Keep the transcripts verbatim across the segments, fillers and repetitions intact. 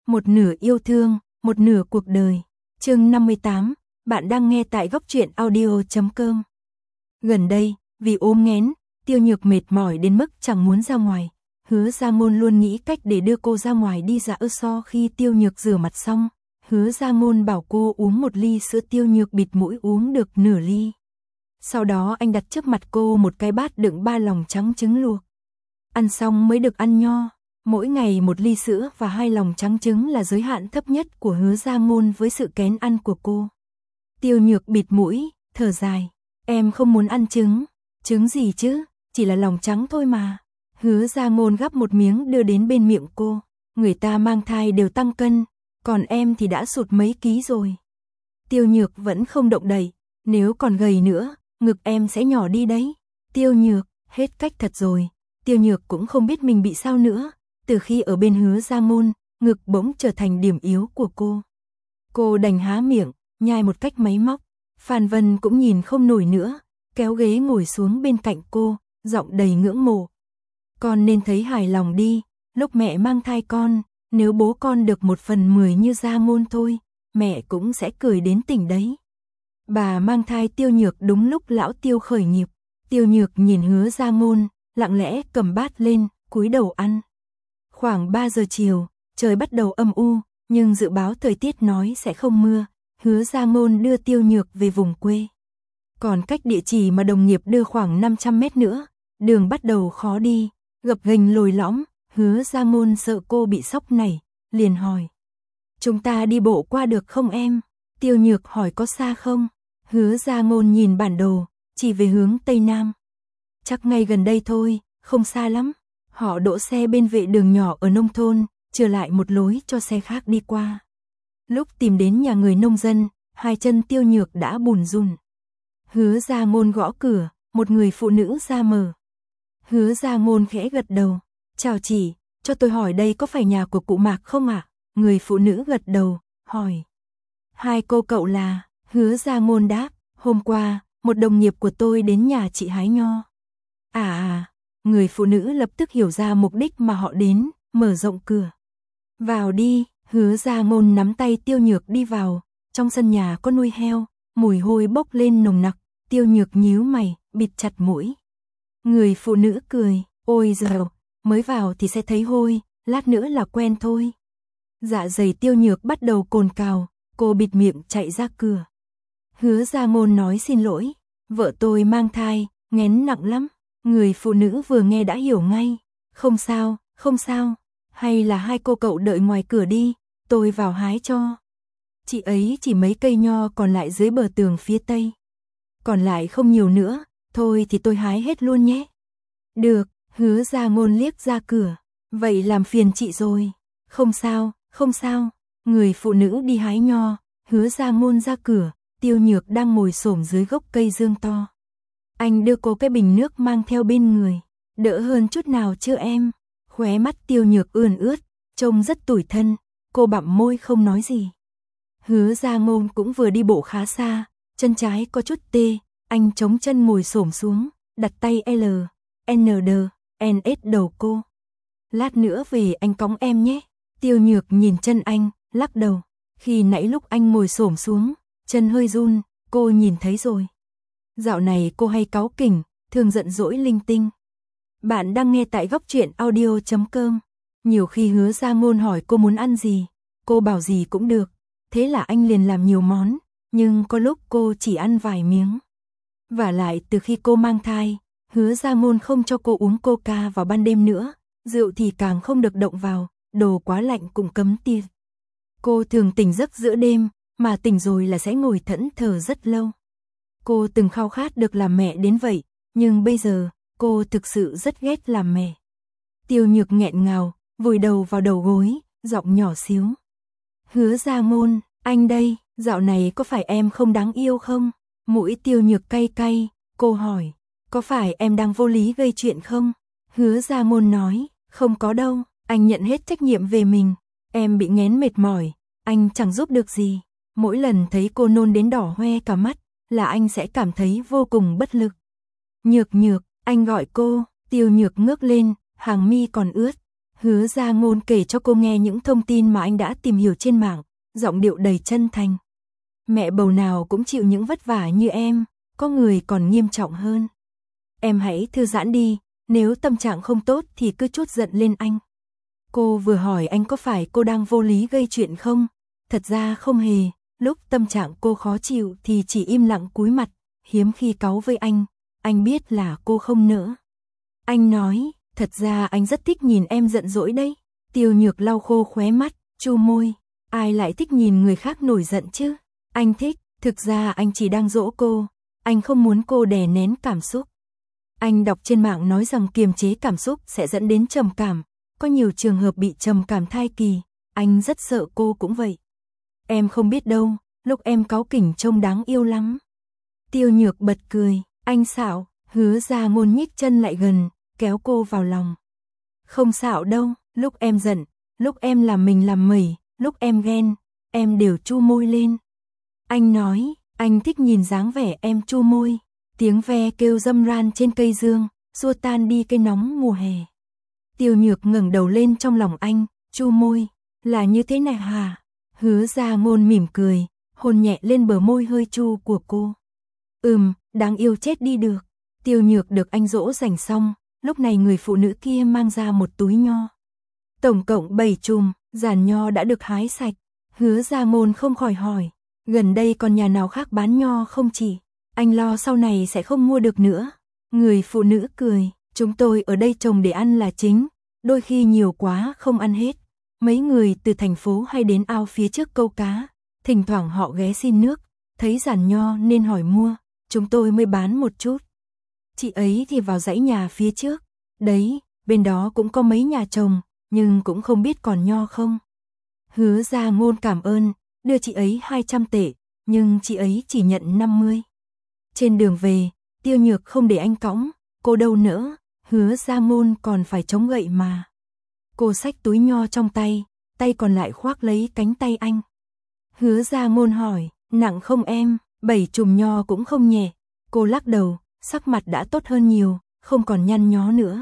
một nửa yêu thương, một nửa cuộc đời. Chương năm mươi tám, bạn đang nghe tại góc truyện audio chấm com. Gần đây, vì ốm nghén, Tiêu Nhược mệt mỏi đến mức chẳng muốn ra ngoài. Hứa Gia Ngôn luôn nghĩ cách để đưa cô ra ngoài đi dạo so khi Tiêu Nhược rửa mặt xong. Hứa Gia Ngôn bảo cô uống một ly sữa, Tiêu Nhược bịt mũi uống được nửa ly. Sau đó anh đặt trước mặt cô một cái bát đựng ba lòng trắng trứng luộc. Ăn xong mới được ăn nho. Mỗi ngày một ly sữa và hai lòng trắng trứng là giới hạn thấp nhất của Hứa Gia Ngôn với sự kén ăn của cô. Tiêu Nhược bịt mũi, thở dài. Em không muốn ăn trứng. Trứng gì chứ, chỉ là lòng trắng thôi mà. Hứa Gia Ngôn gắp một miếng đưa đến bên miệng cô. Người ta mang thai đều tăng cân, còn em thì đã sụt mấy ký rồi. Tiêu Nhược vẫn không động đậy. Nếu còn gầy nữa, ngực em sẽ nhỏ đi đấy. Tiêu Nhược, hết cách thật rồi. Tiêu Nhược cũng không biết mình bị sao nữa. Từ khi ở bên Hứa Gia Ngôn, ngực bỗng trở thành điểm yếu của cô. Cô đành há miệng, nhai một cách máy móc. Phan Vân cũng nhìn không nổi nữa, kéo ghế ngồi xuống bên cạnh cô, giọng đầy ngưỡng mộ. Con nên thấy hài lòng đi, lúc mẹ mang thai con, nếu bố con được một phần mười như Gia Ngôn thôi, mẹ cũng sẽ cười đến tỉnh đấy. Bà mang thai Tiêu Nhược đúng lúc lão Tiêu khởi nghiệp. Tiêu Nhược nhìn Hứa Gia Ngôn, lặng lẽ cầm bát lên, cúi đầu ăn. Khoảng ba giờ chiều, trời bắt đầu âm u, nhưng dự báo thời tiết nói sẽ không mưa. Hứa Gia Ngôn đưa Tiêu Nhược về vùng quê. Còn cách địa chỉ mà đồng nghiệp đưa khoảng năm trăm mét nữa, đường bắt đầu khó đi, gập ghềnh lồi lõm. Hứa Gia Ngôn sợ cô bị sốc này, liền hỏi. Chúng ta đi bộ qua được không em? Tiêu Nhược hỏi có xa không? Hứa Gia Ngôn nhìn bản đồ, chỉ về hướng Tây Nam. Chắc ngay gần đây thôi, không xa lắm. Họ đỗ xe bên vệ đường nhỏ ở nông thôn, trở lại một lối cho xe khác đi qua. Lúc tìm đến nhà người nông dân, hai chân Tiêu Nhược đã bùn rùn. Hứa Gia Ngôn gõ cửa, một người phụ nữ ra mở. Hứa Gia Ngôn khẽ gật đầu. Chào chị, cho tôi hỏi đây có phải nhà của cụ Mạc không ạ? À? Người phụ nữ gật đầu, hỏi. Hai cô cậu là? Hứa Gia Ngôn đáp, hôm qua, một đồng nghiệp của tôi đến nhà chị hái nho. À à, người phụ nữ lập tức hiểu ra mục đích mà họ đến, mở rộng cửa. Vào đi. Hứa Gia Ngôn nắm tay Tiêu Nhược đi vào. Trong sân nhà có nuôi heo, mùi hôi bốc lên nồng nặc. Tiêu Nhược nhíu mày, bịt chặt mũi. Người phụ nữ cười, ôi giời, mới vào thì sẽ thấy hôi, lát nữa là quen thôi. Dạ dày Tiêu Nhược bắt đầu cồn cào, cô bịt miệng chạy ra cửa. Hứa Gia Ngôn nói xin lỗi, vợ tôi mang thai, nghén nặng lắm. Người phụ nữ vừa nghe đã hiểu ngay. Không sao, không sao, hay là hai cô cậu đợi ngoài cửa đi, tôi vào hái cho. Chị ấy chỉ mấy cây nho còn lại dưới bờ tường phía tây. Còn lại không nhiều nữa, thôi thì tôi hái hết luôn nhé. Được, Hứa Gia Ngôn liếc ra cửa. Vậy làm phiền chị rồi. Không sao, không sao. Người phụ nữ đi hái nho, Hứa Gia Ngôn ra cửa. Tiêu Nhược đang ngồi xổm dưới gốc cây dương to. Anh đưa cô cái bình nước mang theo bên người. Đỡ hơn chút nào chưa em? Khóe mắt Tiêu Nhược ươn ướt, trông rất tủi thân. Cô bặm môi không nói gì. Hứa Gia Ngôn cũng vừa đi bộ khá xa, chân trái có chút tê. Anh chống chân ngồi xổm xuống, đặt tay L, N D, N S đầu cô. Lát nữa về anh cõng em nhé. Tiêu Nhược nhìn chân anh, lắc đầu. Khi nãy lúc anh ngồi xổm xuống, chân hơi run, cô nhìn thấy rồi. Dạo này cô hay cáu kỉnh, thường giận dỗi linh tinh. Bạn đang nghe tại góc truyện audio chấm com. Nhiều khi Hứa Gia Ngôn hỏi cô muốn ăn gì, cô bảo gì cũng được. Thế là anh liền làm nhiều món, nhưng có lúc cô chỉ ăn vài miếng. Vả lại từ khi cô mang thai, Hứa Gia Ngôn không cho cô uống coca vào ban đêm nữa, rượu thì càng không được động vào, đồ quá lạnh cũng cấm tiệt. Cô thường tỉnh giấc giữa đêm, mà tỉnh rồi là sẽ ngồi thẫn thờ rất lâu. Cô từng khao khát được làm mẹ đến vậy, nhưng bây giờ, cô thực sự rất ghét làm mẹ. Tiêu Nhược nghẹn ngào, vùi đầu vào đầu gối, giọng nhỏ xíu. Hứa Gia Ngôn, anh đây, dạo này có phải em không đáng yêu không? Mũi Tiêu Nhược cay cay, cô hỏi, có phải em đang vô lý gây chuyện không? Hứa Gia Ngôn nói, không có đâu, anh nhận hết trách nhiệm về mình. Em bị nghén mệt mỏi, anh chẳng giúp được gì. Mỗi lần thấy cô nôn đến đỏ hoe cả mắt, là anh sẽ cảm thấy vô cùng bất lực. Nhược Nhược, anh gọi cô. Tiêu Nhược ngước lên, hàng mi còn ướt. Hứa Gia Ngôn kể cho cô nghe những thông tin mà anh đã tìm hiểu trên mạng, giọng điệu đầy chân thành. Mẹ bầu nào cũng chịu những vất vả như em, có người còn nghiêm trọng hơn. Em hãy thư giãn đi, nếu tâm trạng không tốt thì cứ trút giận lên anh. Cô vừa hỏi anh có phải cô đang vô lý gây chuyện không? Thật ra không hề, lúc tâm trạng cô khó chịu thì chỉ im lặng cúi mặt, hiếm khi cáu với anh, anh biết là cô không nỡ. Anh nói, thật ra anh rất thích nhìn em giận dỗi đấy. Tiêu Nhược lau khô khóe mắt, chu môi, ai lại thích nhìn người khác nổi giận chứ? Anh thích, thực ra anh chỉ đang dỗ cô, anh không muốn cô đè nén cảm xúc. Anh đọc trên mạng nói rằng kiềm chế cảm xúc sẽ dẫn đến trầm cảm, có nhiều trường hợp bị trầm cảm thai kỳ, anh rất sợ cô cũng vậy. Em không biết đâu, lúc em cáu kỉnh trông đáng yêu lắm. Tiêu Nhược bật cười, anh xạo, Hứa Gia Ngôn nhích chân lại gần, kéo cô vào lòng. Không xạo đâu, lúc em giận, lúc em làm mình làm mẩy, lúc em ghen, em đều chu môi lên. Anh nói, anh thích nhìn dáng vẻ em chu môi. Tiếng ve kêu râm ran trên cây dương, xua tan đi cái nóng mùa hè. Tiêu Nhược ngẩng đầu lên trong lòng anh, chu môi, là như thế này hả? Hứa Gia Ngôn mỉm cười, hôn nhẹ lên bờ môi hơi chu của cô. Ừm, đáng yêu chết đi được. Tiêu Nhược được anh dỗ dành xong, lúc này người phụ nữ kia mang ra một túi nho. Tổng cộng bảy chùm, giàn nho đã được hái sạch. Hứa Gia Ngôn không khỏi hỏi, gần đây còn nhà nào khác bán nho không chị? Anh lo sau này sẽ không mua được nữa. Người phụ nữ cười, chúng tôi ở đây trồng để ăn là chính, đôi khi nhiều quá không ăn hết. Mấy người từ thành phố hay đến ao phía trước câu cá, thỉnh thoảng họ ghé xin nước, thấy giàn nho nên hỏi mua, chúng tôi mới bán một chút. Chị ấy thì vào dãy nhà phía trước, đấy, bên đó cũng có mấy nhà trồng, nhưng cũng không biết còn nho không. Hứa Gia Ngôn cảm ơn, đưa chị ấy hai trăm tệ, nhưng chị ấy chỉ nhận năm mươi. Trên đường về, Tiêu Nhược không để anh cõng, cô đâu nỡ, Hứa Gia Ngôn còn phải chống gậy mà. Cô xách túi nho trong tay, tay còn lại khoác lấy cánh tay anh. Hứa Gia Ngôn hỏi, nặng không em? Bảy chùm nho cũng không nhẹ. Cô lắc đầu, sắc mặt đã tốt hơn nhiều, không còn nhăn nhó nữa.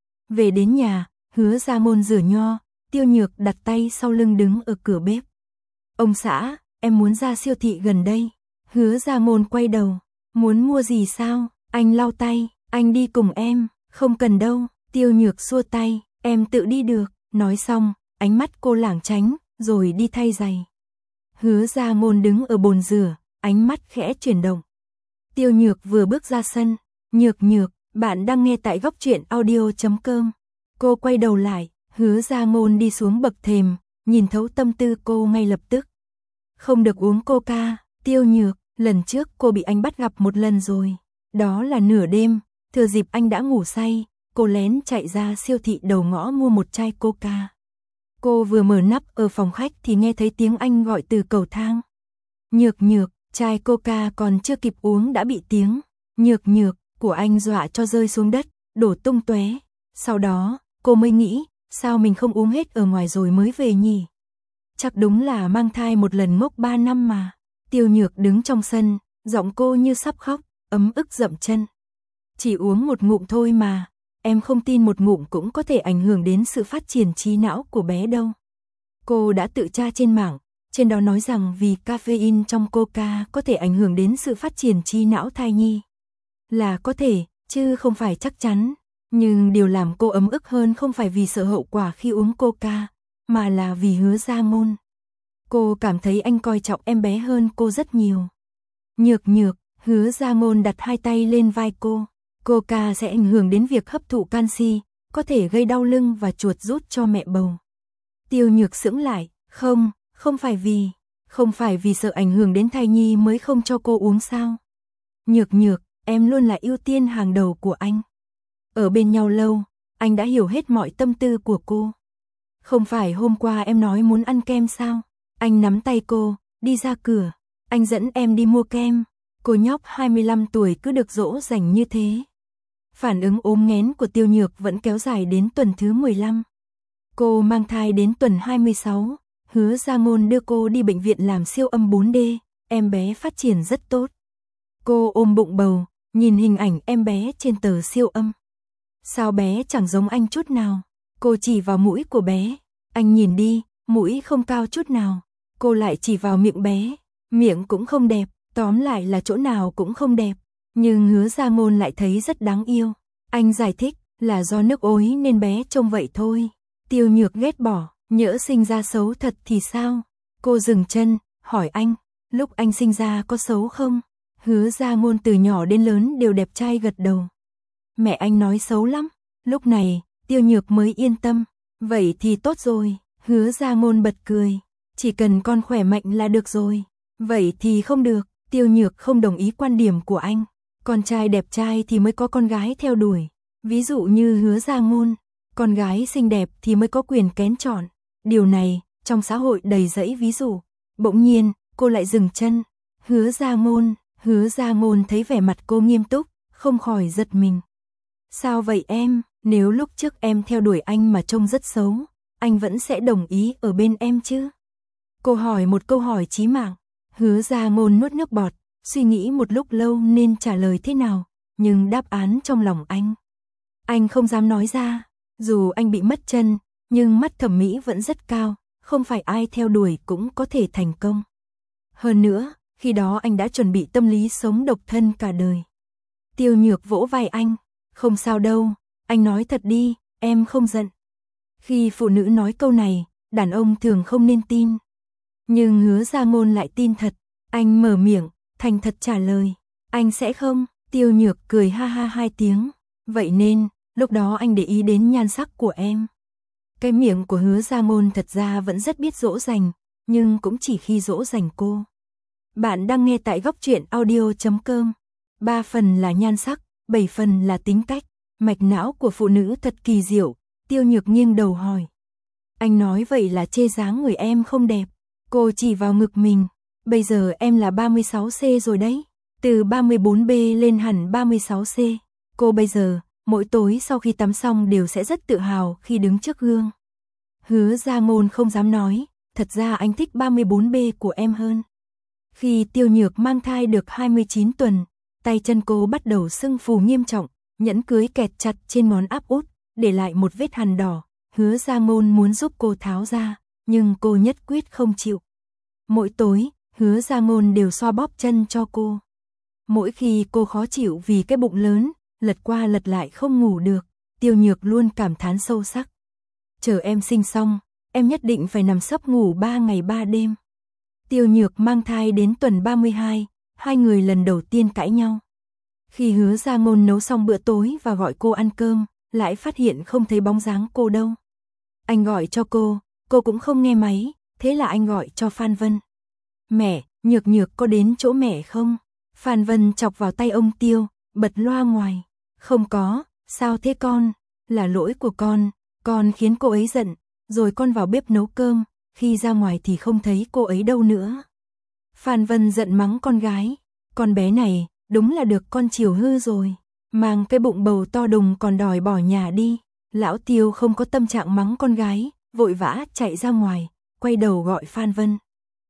Về đến nhà, Hứa Gia Ngôn rửa nho, Tiêu Nhược đặt tay sau lưng đứng ở cửa bếp. Ông xã, em muốn ra siêu thị gần đây. Hứa Gia Ngôn quay đầu, muốn mua gì sao? Anh lau tay, anh đi cùng em. Không cần đâu. Tiêu Nhược xua tay, em tự đi được. Nói xong, ánh mắt cô lảng tránh, rồi đi thay giày. Hứa Gia Ngôn đứng ở bồn rửa, ánh mắt khẽ chuyển động. Tiêu Nhược vừa bước ra sân, Nhược Nhược, bạn đang nghe tại góc truyện audio chấm com. Cô quay đầu lại, Hứa Gia Ngôn đi xuống bậc thềm, nhìn thấu tâm tư cô ngay lập tức. Không được uống coca, Tiêu Nhược, lần trước cô bị anh bắt gặp một lần rồi. Đó là nửa đêm, thừa dịp anh đã ngủ say, cô lén chạy ra siêu thị đầu ngõ mua một chai coca. Cô vừa mở nắp ở phòng khách thì nghe thấy tiếng anh gọi từ cầu thang. Nhược Nhược, chai coca còn chưa kịp uống đã bị tiếng Nhược Nhược của anh dọa cho rơi xuống đất, đổ tung tóe. Sau đó, cô mới nghĩ, sao mình không uống hết ở ngoài rồi mới về nhỉ? Chắc đúng là mang thai một lần ngốc ba năm mà. Tiêu Nhược đứng trong sân, giọng cô như sắp khóc, ấm ức dậm chân. Chỉ uống một ngụm thôi mà, em không tin một ngụm cũng có thể ảnh hưởng đến sự phát triển trí não của bé đâu. Cô đã tự tra trên mạng, trên đó nói rằng vì caffeine trong coca có thể ảnh hưởng đến sự phát triển trí não thai nhi. Là có thể, chứ không phải chắc chắn. Nhưng điều làm cô ấm ức hơn không phải vì sợ hậu quả khi uống coca, mà là vì Hứa Gia Ngôn. Cô cảm thấy anh coi trọng em bé hơn cô rất nhiều. Nhược Nhược, Hứa Gia Ngôn đặt hai tay lên vai cô. Coca sẽ ảnh hưởng đến việc hấp thụ canxi, có thể gây đau lưng và chuột rút cho mẹ bầu. Tiêu Nhược sững lại, không, không phải vì, không phải vì sợ ảnh hưởng đến thai nhi mới không cho cô uống sao? Nhược Nhược, em luôn là ưu tiên hàng đầu của anh. Ở bên nhau lâu, anh đã hiểu hết mọi tâm tư của cô. Không phải hôm qua em nói muốn ăn kem sao? Anh nắm tay cô, đi ra cửa, anh dẫn em đi mua kem. Cô nhóc hai mươi lăm tuổi cứ được dỗ dành như thế. Phản ứng ốm nghén của Tiêu Nhược vẫn kéo dài đến tuần thứ mười lăm. Cô mang thai đến tuần hai mươi sáu, Hứa Gia Ngôn đưa cô đi bệnh viện làm siêu âm bốn D, em bé phát triển rất tốt. Cô ôm bụng bầu, nhìn hình ảnh em bé trên tờ siêu âm. Sao bé chẳng giống anh chút nào? Cô chỉ vào mũi của bé. Anh nhìn đi, mũi không cao chút nào. Cô lại chỉ vào miệng bé. Miệng cũng không đẹp, tóm lại là chỗ nào cũng không đẹp. Nhưng Hứa Gia Ngôn lại thấy rất đáng yêu. Anh giải thích, là do nước ối nên bé trông vậy thôi. Tiêu Nhược ghét bỏ, nhỡ sinh ra xấu thật thì sao? Cô dừng chân, hỏi anh, lúc anh sinh ra có xấu không? Hứa Gia Ngôn từ nhỏ đến lớn đều đẹp trai gật đầu. Mẹ anh nói xấu lắm. Lúc này, Tiêu Nhược mới yên tâm. Vậy thì tốt rồi. Hứa Gia Ngôn bật cười. Chỉ cần con khỏe mạnh là được rồi. Vậy thì không được. Tiêu Nhược không đồng ý quan điểm của anh. Con trai đẹp trai thì mới có con gái theo đuổi. Ví dụ như Hứa Gia Ngôn. Con gái xinh đẹp thì mới có quyền kén chọn. Điều này, trong xã hội đầy rẫy ví dụ. Bỗng nhiên, cô lại dừng chân. Hứa Gia Ngôn. Hứa Gia Ngôn thấy vẻ mặt cô nghiêm túc, không khỏi giật mình. Sao vậy em? Nếu lúc trước em theo đuổi anh mà trông rất xấu, anh vẫn sẽ đồng ý ở bên em chứ? Cô hỏi một câu hỏi chí mạng. Hứa Gia Ngôn nuốt nước bọt, suy nghĩ một lúc lâu nên trả lời thế nào, nhưng đáp án trong lòng anh. Anh không dám nói ra, dù anh bị mất chân, nhưng mắt thẩm mỹ vẫn rất cao, không phải ai theo đuổi cũng có thể thành công. Hơn nữa, khi đó anh đã chuẩn bị tâm lý sống độc thân cả đời. Tiêu Nhược vỗ vai anh, không sao đâu, anh nói thật đi, em không giận. Khi phụ nữ nói câu này, đàn ông thường không nên tin. Nhưng Hứa Gia Ngôn lại tin thật, anh mở miệng, thành thật trả lời, anh sẽ không. Tiêu Nhược cười ha ha hai tiếng, vậy nên, lúc đó anh để ý đến nhan sắc của em. Cái miệng của Hứa Gia Ngôn thật ra vẫn rất biết dỗ dành, nhưng cũng chỉ khi dỗ dành cô. Bạn đang nghe tại góc truyện audio chấm com. Ba phần là nhan sắc, bảy phần là tính cách. Mạch não của phụ nữ thật kỳ diệu. Tiêu Nhược nghiêng đầu hỏi. Anh nói vậy là chê dáng người em không đẹp. Cô chỉ vào ngực mình. Bây giờ em là ba mươi sáu xê rồi đấy. Từ ba mươi bốn bê lên hẳn ba mươi sáu xê. Cô bây giờ, mỗi tối sau khi tắm xong đều sẽ rất tự hào khi đứng trước gương. Hứa Gia Ngôn không dám nói. Thật ra anh thích ba mươi bốn bê của em hơn. Khi Tiêu Nhược mang thai được hai mươi chín tuần, tay chân cô bắt đầu sưng phù nghiêm trọng, nhẫn cưới kẹt chặt trên ngón áp út, để lại một vết hằn đỏ. Hứa Gia Ngôn muốn giúp cô tháo ra, nhưng cô nhất quyết không chịu. Mỗi tối, Hứa Gia Ngôn đều xoa bóp chân cho cô. Mỗi khi cô khó chịu vì cái bụng lớn, lật qua lật lại không ngủ được, Tiêu Nhược luôn cảm thán sâu sắc. Chờ em sinh xong, em nhất định phải nằm sấp ngủ ba ngày ba đêm. Tiêu Nhược mang thai đến tuần ba mươi hai, hai người lần đầu tiên cãi nhau. Khi Hứa Gia Ngôn nấu xong bữa tối và gọi cô ăn cơm, lại phát hiện không thấy bóng dáng cô đâu. Anh gọi cho cô, cô cũng không nghe máy, thế là anh gọi cho Phan Vân. Mẹ, Nhược Nhược có đến chỗ mẹ không? Phan Vân chọc vào tay ông Tiêu, bật loa ngoài. Không có, sao thế con? Là lỗi của con, con khiến cô ấy giận, rồi con vào bếp nấu cơm, khi ra ngoài thì không thấy cô ấy đâu nữa. Phan Vân giận mắng con gái, con bé này, đúng là được con chiều hư rồi, mang cái bụng bầu to đùng còn đòi bỏ nhà đi. Lão Tiêu không có tâm trạng mắng con gái, vội vã chạy ra ngoài, quay đầu gọi Phan Vân.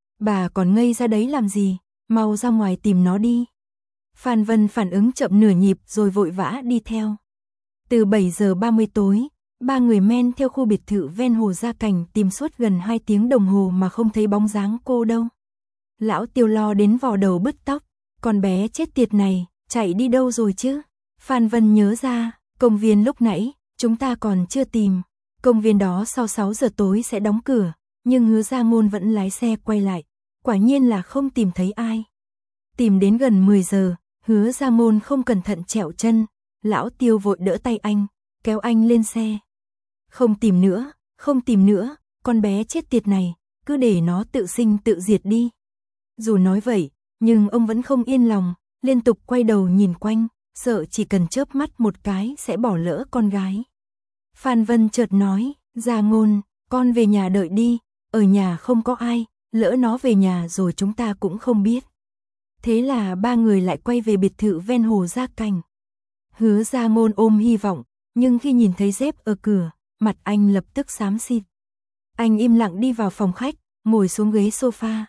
Bà còn ngây ra đấy làm gì, mau ra ngoài tìm nó đi. Phan Vân phản ứng chậm nửa nhịp rồi vội vã đi theo. Từ bảy giờ ba mươi tối, ba người men theo khu biệt thự ven hồ Gia Cảnh tìm suốt gần hai tiếng đồng hồ mà không thấy bóng dáng cô đâu. Lão Tiêu lo đến vò đầu bứt tóc, con bé chết tiệt này, chạy đi đâu rồi chứ? Phan Vân nhớ ra, công viên lúc nãy, chúng ta còn chưa tìm. Công viên đó sau sáu giờ tối sẽ đóng cửa, nhưng Hứa Gia Ngôn vẫn lái xe quay lại, quả nhiên là không tìm thấy ai. Tìm đến gần mười giờ, Hứa Gia Ngôn không cẩn thận trẹo chân, Lão Tiêu vội đỡ tay anh, kéo anh lên xe. Không tìm nữa, không tìm nữa, con bé chết tiệt này, cứ để nó tự sinh tự diệt đi. Dù nói vậy, nhưng ông vẫn không yên lòng, liên tục quay đầu nhìn quanh, sợ chỉ cần chớp mắt một cái sẽ bỏ lỡ con gái. Phan Vân chợt nói, Gia Ngôn, con về nhà đợi đi, ở nhà không có ai, lỡ nó về nhà rồi chúng ta cũng không biết. Thế là ba người lại quay về biệt thự ven hồ Gia Cảnh. Hứa Gia Ngôn ôm hy vọng, nhưng khi nhìn thấy dép ở cửa, mặt anh lập tức xám xịt. Anh im lặng đi vào phòng khách, ngồi xuống ghế sofa.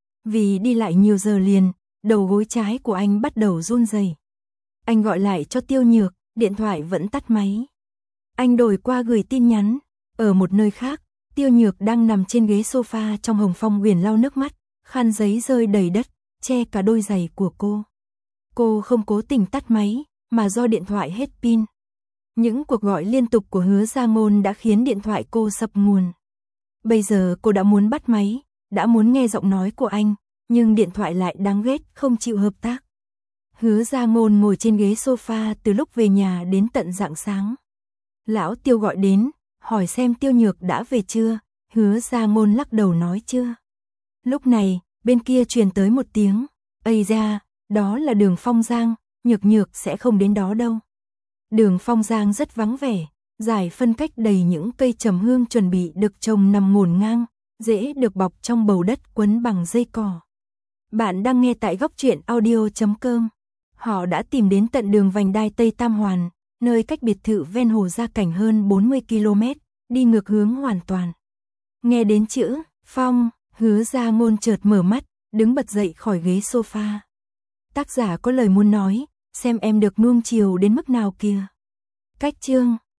Vì đi lại nhiều giờ liền, đầu gối trái của anh bắt đầu run rẩy. Anh gọi lại cho Tiêu Nhược, điện thoại vẫn tắt máy. Anh đổi qua gửi tin nhắn, Ở một nơi khác, Tiêu Nhược đang nằm trên ghế sofa trong Hồng Phong Huyền lau nước mắt, khăn giấy rơi đầy đất, che cả đôi giày của cô. Cô không cố tình tắt máy, mà do điện thoại hết pin. Những cuộc gọi liên tục của Hứa Gia Ngôn đã khiến điện thoại cô sập nguồn. Bây giờ cô đã muốn bắt máy, đã muốn nghe giọng nói của anh, nhưng điện thoại lại đáng ghét, không chịu hợp tác. Hứa Gia Ngôn ngồi trên ghế sofa từ lúc về nhà đến tận rạng sáng. Lão Tiêu gọi đến, hỏi xem Tiêu Nhược đã về chưa, Hứa Gia Ngôn lắc đầu nói chưa. Lúc này, bên kia truyền tới một tiếng, ây da, đó là Đường Phong Giang, Nhược Nhược sẽ không đến đó đâu. Đường Phong Giang rất vắng vẻ, giải phân cách đầy những cây trầm hương chuẩn bị được trồng nằm ngổn ngang, dễ được bọc trong bầu đất quấn bằng dây cỏ. Bạn đang nghe tại góc truyện audio chấm com. Họ đã tìm đến tận đường vành đai Tây Tam Hoàn, nơi cách biệt thự ven hồ Gia Cảnh hơn bốn mươi ki lô mét, đi ngược hướng hoàn toàn. Nghe đến chữ Phong, Hứa Gia Ngôn chợt mở mắt, đứng bật dậy khỏi ghế sofa. Tác giả có lời muốn nói, xem em được nuông chiều đến mức nào kìa. Cách chương